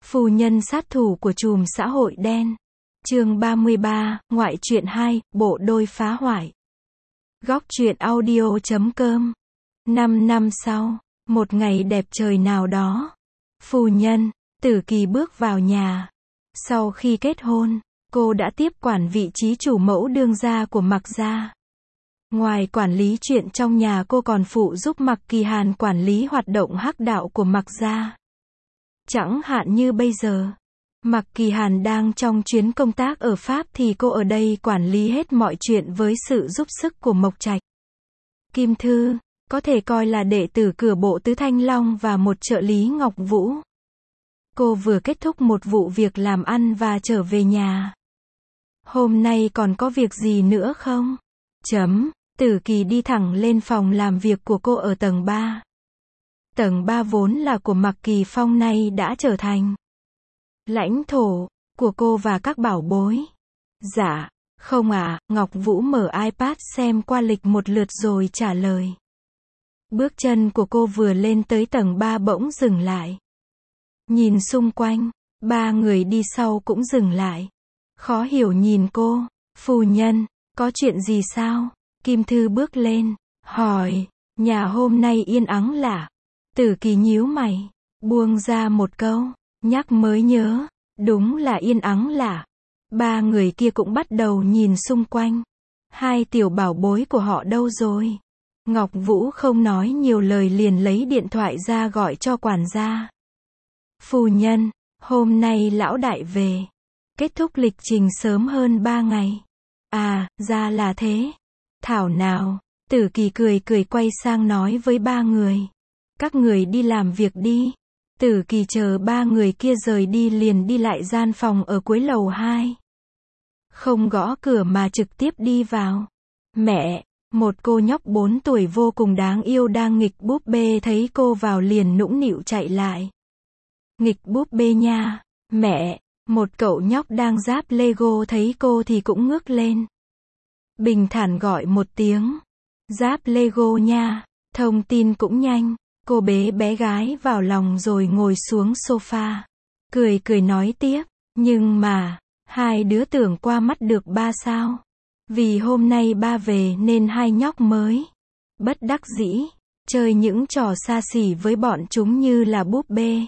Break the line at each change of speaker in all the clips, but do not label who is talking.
Phu nhân sát thủ của trùm xã hội đen. Chương 33, ngoại truyện 2, bộ đôi phá hoại. Góc truyện audio.com. 5 năm sau, một ngày đẹp trời nào đó, phu nhân Tử Kỳ bước vào nhà. Sau khi kết hôn, cô đã tiếp quản vị trí chủ mẫu đương gia của Mạc gia. Ngoài quản lý chuyện trong nhà, cô còn phụ giúp Mạc Kỳ Hàn quản lý hoạt động hắc đạo của Mạc gia. Chẳng hạn như bây giờ, Mạc Kỳ Hàn đang trong chuyến công tác ở Pháp thì cô ở đây quản lý hết mọi chuyện với sự giúp sức của Mộc Trạch. Kim Thư, có thể coi là đệ tử cửa bộ Tứ Thanh Long và một trợ lý Ngọc Vũ. Cô vừa kết thúc một vụ việc làm ăn và trở về nhà. Hôm nay còn có việc gì nữa không? Tử Kỳ đi thẳng lên phòng làm việc của cô ở tầng 3. Tầng 3 vốn là của Mạc Kỳ Phong, nay đã trở thành lãnh thổ của cô và các bảo bối. Dạ, không ạ. Ngọc Vũ mở iPad xem qua lịch một lượt rồi trả lời. Bước chân của cô vừa lên tới tầng 3 bỗng dừng lại. Nhìn xung quanh, ba người đi sau cũng dừng lại. Khó hiểu nhìn cô. Phu nhân, có chuyện gì sao? Kim Thư bước lên, hỏi. Nhà hôm nay yên ắng lạ. Tử Kỳ nhíu mày, buông ra một câu, nhắc mới nhớ, đúng là yên ắng lạ. Ba người kia cũng bắt đầu nhìn xung quanh. Hai tiểu bảo bối của họ đâu rồi? Ngọc Vũ không nói nhiều lời liền lấy điện thoại ra gọi cho quản gia. Phu nhân, hôm nay lão đại về. Kết thúc lịch trình sớm hơn 3 ngày. À, ra là thế. Thảo nào. Tử Kỳ cười quay sang nói với ba người. Các người đi làm việc đi. Tử Kỳ chờ ba người kia rời đi liền đi lại gian phòng ở cuối lầu 2. Không gõ cửa mà trực tiếp đi vào. Mẹ, một cô nhóc 4 tuổi vô cùng đáng yêu đang nghịch búp bê thấy cô vào liền nũng nịu chạy lại. Nghịch búp bê nha, mẹ. Một cậu nhóc đang ráp Lego thấy cô thì cũng ngước lên. Bình thản gọi một tiếng. Ráp Lego nha, thông tin cũng nhanh. Cô bế bé gái vào lòng rồi ngồi xuống sofa. Cười nói tiếp, nhưng mà, hai đứa tưởng qua mắt được ba sao? Vì hôm nay ba về nên hai nhóc mới bất đắc dĩ chơi những trò xa xỉ với bọn chúng như là búp bê,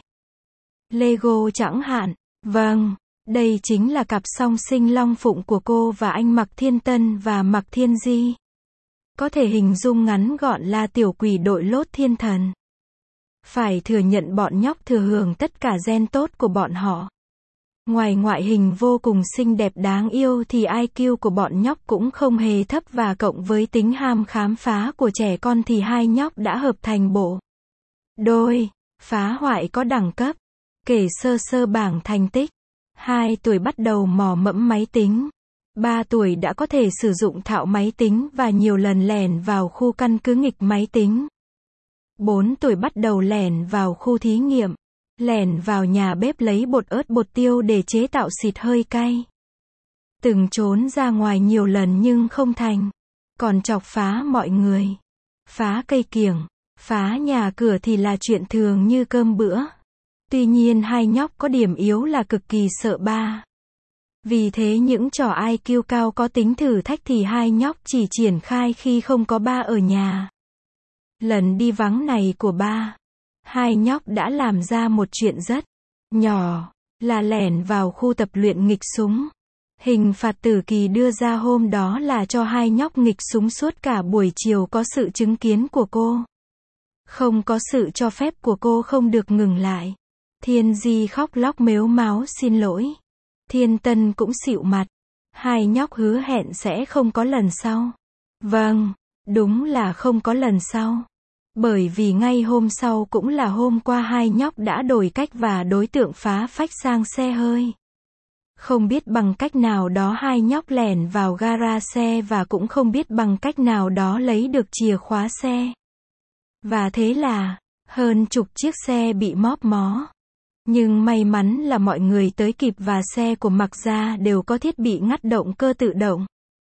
Lego chẳng hạn. Vâng, đây chính là cặp song sinh Long Phụng của cô và anh Mạc Thiên Tân và Mạc Thiên Di. Có thể hình dung ngắn gọn là tiểu quỷ đội lốt thiên thần. Phải thừa nhận bọn nhóc thừa hưởng tất cả gen tốt của bọn họ. Ngoài ngoại hình vô cùng xinh đẹp đáng yêu thì IQ của bọn nhóc cũng không hề thấp, và cộng với tính ham khám phá của trẻ con thì hai nhóc đã hợp thành bộ đôi phá hoại có đẳng cấp. Kể sơ bảng thành tích. 2 tuổi bắt đầu mò mẫm máy tính. 3 tuổi đã có thể sử dụng thạo máy tính và nhiều lần lẻn vào khu căn cứ nghịch máy tính. 4 tuổi bắt đầu lẻn vào khu thí nghiệm, lẻn vào nhà bếp lấy bột ớt bột tiêu để chế tạo xịt hơi cay. Từng trốn ra ngoài nhiều lần nhưng không thành. Còn chọc phá mọi người. Phá cây kiểng, phá nhà cửa thì là chuyện thường như cơm bữa. Tuy nhiên hai nhóc có điểm yếu là cực kỳ sợ ba. Vì thế những trò IQ cao có tính thử thách thì hai nhóc chỉ triển khai khi không có ba ở nhà. Lần đi vắng này của ba, hai nhóc đã làm ra một chuyện rất nhỏ, là lẻn vào khu tập luyện nghịch súng. Hình phạt Tử Kỳ đưa ra hôm đó là cho hai nhóc nghịch súng suốt cả buổi chiều, có sự chứng kiến của cô. Không có sự cho phép của cô không được ngừng lại. Thiên Di khóc lóc mếu máo xin lỗi. Thiên Tân cũng xịu mặt. Hai nhóc hứa hẹn sẽ không có lần sau. Vâng, đúng là không có lần sau. Bởi vì ngay hôm sau cũng là hôm qua hai nhóc đã đổi cách và đối tượng phá phách sang xe hơi. Không biết bằng cách nào đó hai nhóc lẻn vào gara xe và cũng không biết bằng cách nào đó lấy được chìa khóa xe. Và thế là, hơn chục chiếc xe bị móp mó. Nhưng may mắn là mọi người tới kịp và xe của Mạc gia đều có thiết bị ngắt động cơ tự động.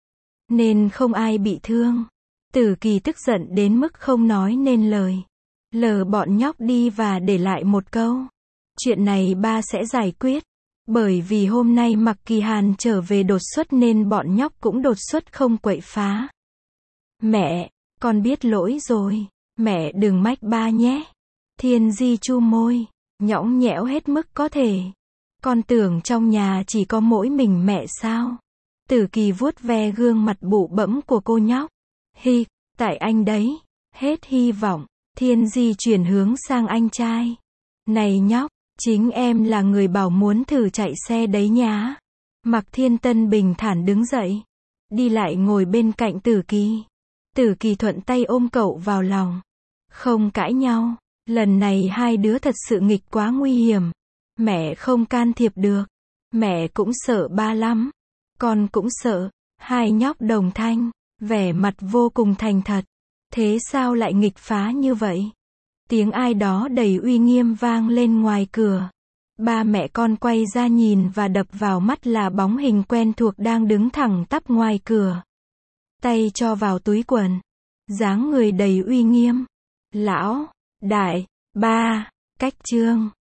Nên không ai bị thương. Tử Kỳ tức giận đến mức không nói nên lời. Lờ bọn nhóc đi và để lại một câu. Chuyện này ba sẽ giải quyết. Bởi vì hôm nay Mạc Kỳ Hàn trở về đột xuất nên bọn nhóc cũng đột xuất không quậy phá. Mẹ, con biết lỗi rồi. Mẹ đừng mách ba nhé. Thiên Di chu môi, nhõng nhẽo hết mức có thể. Con tưởng trong nhà chỉ có mỗi mình mẹ sao? Tử Kỳ vuốt ve gương mặt bụ bẫm của cô nhóc. Hi, tại anh đấy. Hết hy vọng. Thiên Di chuyển hướng sang anh trai. Này nhóc, chính em là người bảo muốn thử chạy xe đấy nhá. Mạc Thiên Tân bình thản đứng dậy. Đi lại ngồi bên cạnh Tử Kỳ. Tử Kỳ thuận tay ôm cậu vào lòng. Không cãi nhau. Lần này hai đứa thật sự nghịch quá nguy hiểm. Mẹ không can thiệp được. Mẹ cũng sợ ba lắm. Con cũng sợ. Hai nhóc đồng thanh, vẻ mặt vô cùng thành thật. Thế sao lại nghịch phá như vậy? Tiếng ai đó đầy uy nghiêm vang lên ngoài cửa. Ba mẹ con quay ra nhìn và đập vào mắt là bóng hình quen thuộc đang đứng thẳng tắp ngoài cửa. Tay cho vào túi quần. Dáng người đầy uy nghiêm. Lão, đại, ba, cách Trương.